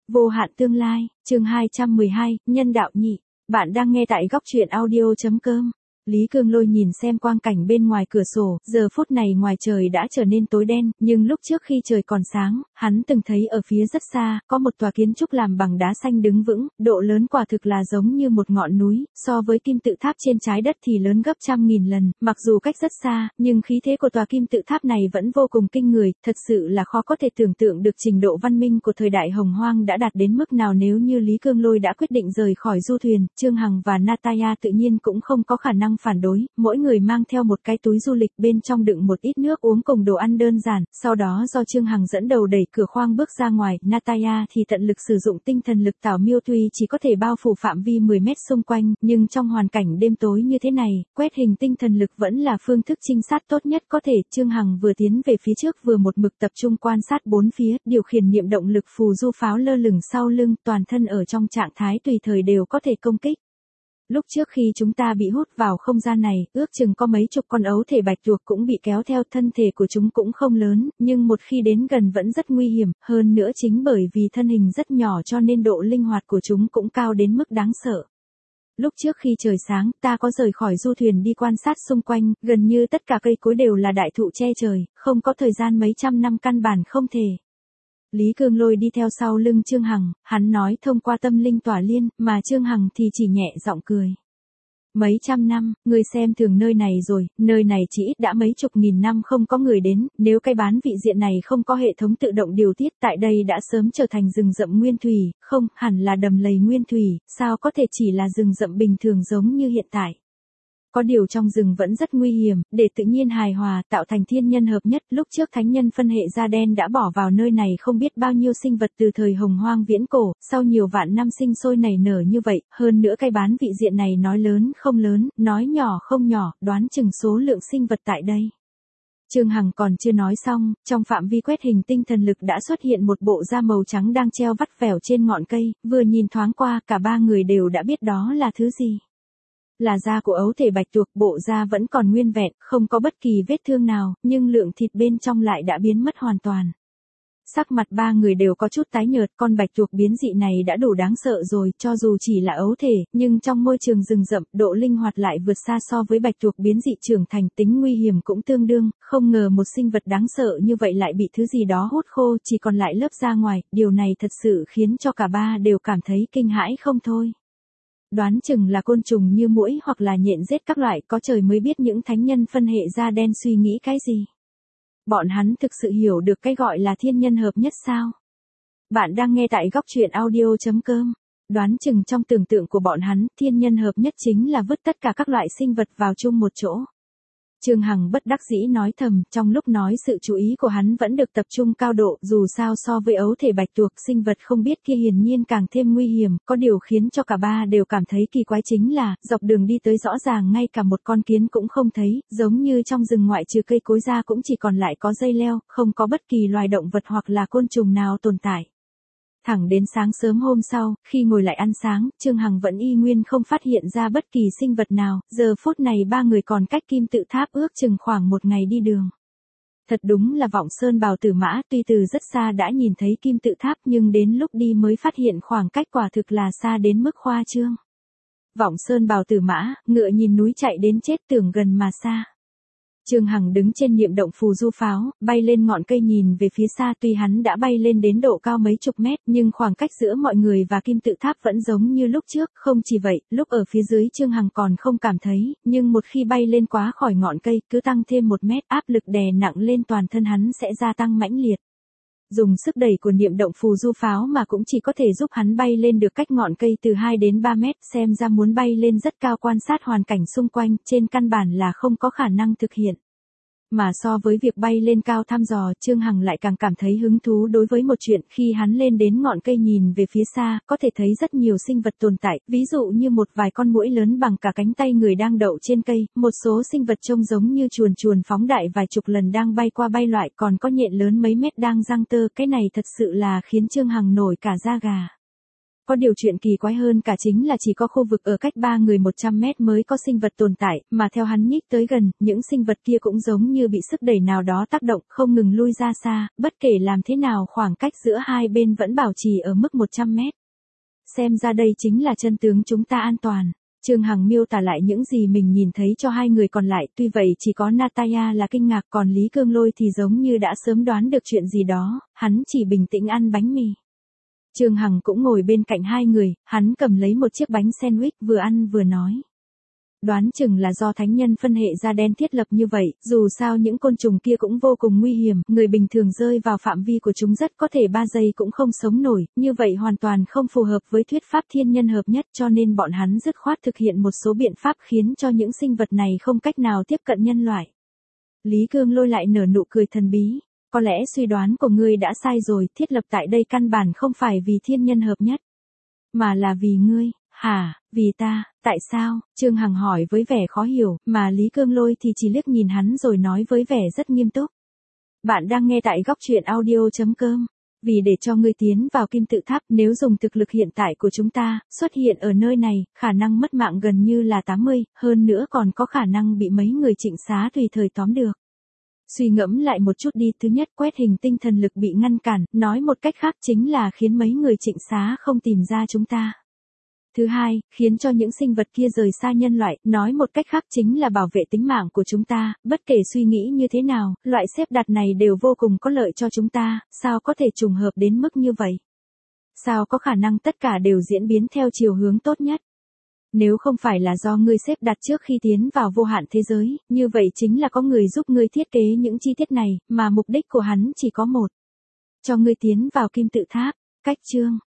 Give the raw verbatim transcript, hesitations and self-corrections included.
Vô hạn tương lai, chương hai trăm mười hai, nhân đạo nhị. Bạn đang nghe tại góc truyện audio.com. Lý Cương Lôi nhìn xem quang cảnh bên ngoài cửa sổ, giờ phút này ngoài trời đã trở nên tối đen, nhưng lúc trước khi trời còn sáng, hắn từng thấy ở phía rất xa, có một tòa kiến trúc làm bằng đá xanh đứng vững, độ lớn quả thực là giống như một ngọn núi, so với kim tự tháp trên trái đất thì lớn gấp trăm nghìn lần, mặc dù cách rất xa, nhưng khí thế của tòa kim tự tháp này vẫn vô cùng kinh người, thật sự là khó có thể tưởng tượng được trình độ văn minh của thời đại Hồng Hoang đã đạt đến mức nào. Nếu như Lý Cương Lôi đã quyết định rời khỏi du thuyền, Trương Hằng và Nataya tự nhiên cũng không có khả năng phản đối, mỗi người mang theo một cái túi du lịch bên trong đựng một ít nước uống cùng đồ ăn đơn giản, sau đó do Trương Hằng dẫn đầu đẩy cửa khoang bước ra ngoài, Nataya thì tận lực sử dụng tinh thần lực tảo miêu tuy chỉ có thể bao phủ phạm vi mười mét xung quanh, nhưng trong hoàn cảnh đêm tối như thế này, quét hình tinh thần lực vẫn là phương thức trinh sát tốt nhất có thể. Trương Hằng vừa tiến về phía trước vừa một mực tập trung quan sát bốn phía, điều khiển niệm động lực phù du pháo lơ lửng sau lưng, toàn thân ở trong trạng thái tùy thời đều có thể công kích. Lúc trước khi chúng ta bị hút vào không gian này, ước chừng có mấy chục con ấu thể bạch tuộc cũng bị kéo theo, thân thể của chúng cũng không lớn, nhưng một khi đến gần vẫn rất nguy hiểm, hơn nữa chính bởi vì thân hình rất nhỏ cho nên độ linh hoạt của chúng cũng cao đến mức đáng sợ. Lúc trước khi trời sáng, ta có rời khỏi du thuyền đi quan sát xung quanh, gần như tất cả cây cối đều là đại thụ che trời, không có thời gian mấy trăm năm căn bản không thể. Lý Cương Lôi đi theo sau lưng Trương Hằng, hắn nói thông qua tâm linh tỏa liên, mà Trương Hằng thì chỉ nhẹ giọng cười. Mấy trăm năm, người xem thường nơi này rồi, nơi này chỉ ít đã mấy chục nghìn năm không có người đến, nếu cái bán vị diện này không có hệ thống tự động điều tiết tại đây đã sớm trở thành rừng rậm nguyên thủy, không, hẳn là đầm lầy nguyên thủy, sao có thể chỉ là rừng rậm bình thường giống như hiện tại. Có điều trong rừng vẫn rất nguy hiểm, để tự nhiên hài hòa, tạo thành thiên nhân hợp nhất, lúc trước thánh nhân phân hệ da đen đã bỏ vào nơi này không biết bao nhiêu sinh vật từ thời Hồng Hoang viễn cổ, sau nhiều vạn năm sinh sôi nảy nở như vậy, hơn nữa cái bán vị diện này nói lớn không lớn, nói nhỏ không nhỏ, đoán chừng số lượng sinh vật tại đây. Trương Hằng còn chưa nói xong, trong phạm vi quét hình tinh thần lực đã xuất hiện một bộ da màu trắng đang treo vắt vẻo trên ngọn cây, vừa nhìn thoáng qua cả ba người đều đã biết đó là thứ gì. Là da của ấu thể bạch tuộc, bộ da vẫn còn nguyên vẹn, không có bất kỳ vết thương nào, nhưng lượng thịt bên trong lại đã biến mất hoàn toàn. Sắc mặt ba người đều có chút tái nhợt, con bạch tuộc biến dị này đã đủ đáng sợ rồi, cho dù chỉ là ấu thể, nhưng trong môi trường rừng rậm, độ linh hoạt lại vượt xa so với bạch tuộc biến dị trưởng thành, tính nguy hiểm cũng tương đương, không ngờ một sinh vật đáng sợ như vậy lại bị thứ gì đó hút khô, chỉ còn lại lớp da ngoài, điều này thật sự khiến cho cả ba đều cảm thấy kinh hãi không thôi. Đoán chừng là côn trùng như muỗi hoặc là nhện rết các loại, có trời mới biết những thánh nhân phân hệ da đen suy nghĩ cái gì. Bọn hắn thực sự hiểu được cái gọi là thiên nhân hợp nhất sao? Bạn đang nghe tại góc truyện audio.com. Đoán chừng trong tưởng tượng của bọn hắn, thiên nhân hợp nhất chính là vứt tất cả các loại sinh vật vào chung một chỗ. Trương Hằng bất đắc dĩ nói thầm, trong lúc nói sự chú ý của hắn vẫn được tập trung cao độ, dù sao so với ấu thể bạch tuộc, sinh vật không biết kia hiển nhiên càng thêm nguy hiểm, có điều khiến cho cả ba đều cảm thấy kỳ quái chính là, dọc đường đi tới rõ ràng ngay cả một con kiến cũng không thấy, giống như trong rừng ngoại trừ cây cối ra cũng chỉ còn lại có dây leo, không có bất kỳ loài động vật hoặc là côn trùng nào tồn tại. Thẳng đến sáng sớm hôm sau, khi ngồi lại ăn sáng, Trương Hằng vẫn y nguyên không phát hiện ra bất kỳ sinh vật nào, giờ phút này ba người còn cách kim tự tháp ước chừng khoảng một ngày đi đường. Thật đúng là Vọng Sơn Bào Tử Mã, tuy từ rất xa đã nhìn thấy kim tự tháp nhưng đến lúc đi mới phát hiện khoảng cách quả thực là xa đến mức khoa trương. Vọng Sơn Bào Tử Mã, ngựa nhìn núi chạy đến chết tưởng gần mà xa. Trương Hằng đứng trên niệm động phù du pháo, bay lên ngọn cây nhìn về phía xa, tuy hắn đã bay lên đến độ cao mấy chục mét, nhưng khoảng cách giữa mọi người và kim tự tháp vẫn giống như lúc trước, không chỉ vậy, lúc ở phía dưới Trương Hằng còn không cảm thấy, nhưng một khi bay lên quá khỏi ngọn cây, cứ tăng thêm một mét, áp lực đè nặng lên toàn thân hắn sẽ gia tăng mãnh liệt. Dùng sức đẩy của niệm động phù du pháo mà cũng chỉ có thể giúp hắn bay lên được cách ngọn cây từ hai đến ba mét, xem ra muốn bay lên rất cao quan sát hoàn cảnh xung quanh, trên căn bản là không có khả năng thực hiện. Mà so với việc bay lên cao thăm dò, Trương Hằng lại càng cảm thấy hứng thú đối với một chuyện, khi hắn lên đến ngọn cây nhìn về phía xa, có thể thấy rất nhiều sinh vật tồn tại, ví dụ như một vài con muỗi lớn bằng cả cánh tay người đang đậu trên cây, một số sinh vật trông giống như chuồn chuồn phóng đại vài chục lần đang bay qua bay loại, còn có nhện lớn mấy mét đang giăng tơ, cái này thật sự là khiến Trương Hằng nổi cả da gà. Có điều chuyện kỳ quái hơn cả chính là chỉ có khu vực ở cách ba người một trăm mét mới có sinh vật tồn tại, mà theo hắn nhích tới gần, những sinh vật kia cũng giống như bị sức đẩy nào đó tác động, không ngừng lui ra xa, bất kể làm thế nào khoảng cách giữa hai bên vẫn bảo trì ở mức một trăm mét. Xem ra đây chính là chân tướng, chúng ta an toàn. Trương Hằng miêu tả lại những gì mình nhìn thấy cho hai người còn lại, tuy vậy chỉ có Natalia là kinh ngạc, còn Lý Cương Lôi thì giống như đã sớm đoán được chuyện gì đó, hắn chỉ bình tĩnh ăn bánh mì. Trương Hằng cũng ngồi bên cạnh hai người, hắn cầm lấy một chiếc bánh sandwich vừa ăn vừa nói. Đoán chừng là do thánh nhân phân hệ da đen thiết lập như vậy, dù sao những côn trùng kia cũng vô cùng nguy hiểm, người bình thường rơi vào phạm vi của chúng rất có thể ba giây cũng không sống nổi, như vậy hoàn toàn không phù hợp với thuyết pháp thiên nhân hợp nhất, cho nên bọn hắn dứt khoát thực hiện một số biện pháp khiến cho những sinh vật này không cách nào tiếp cận nhân loại. Lý Cương Lôi lại nở nụ cười thần bí. Có lẽ suy đoán của ngươi đã sai rồi, thiết lập tại đây căn bản không phải vì thiên nhân hợp nhất, mà là vì ngươi. Hả, vì ta, tại sao? Trương Hằng hỏi với vẻ khó hiểu, mà Lý Cương Lôi thì chỉ liếc nhìn hắn rồi nói với vẻ rất nghiêm túc. Bạn đang nghe tại góc truyện audio chấm com. Vì để cho ngươi tiến vào kim tự tháp, nếu dùng thực lực hiện tại của chúng ta, xuất hiện ở nơi này, khả năng mất mạng gần như là tám mươi, hơn nữa còn có khả năng bị mấy người trịnh xá tùy thời tóm được. Suy ngẫm lại một chút đi, thứ nhất quét hình tinh thần lực bị ngăn cản, nói một cách khác chính là khiến mấy người trịnh xá không tìm ra chúng ta. Thứ hai, khiến cho những sinh vật kia rời xa nhân loại, nói một cách khác chính là bảo vệ tính mạng của chúng ta, bất kể suy nghĩ như thế nào, loại xếp đặt này đều vô cùng có lợi cho chúng ta, sao có thể trùng hợp đến mức như vậy? Sao có khả năng tất cả đều diễn biến theo chiều hướng tốt nhất? Nếu không phải là do ngươi xếp đặt trước khi tiến vào vô hạn thế giới, như vậy chính là có người giúp ngươi thiết kế những chi tiết này, mà mục đích của hắn chỉ có một. Cho ngươi tiến vào kim tự tháp. Cách chương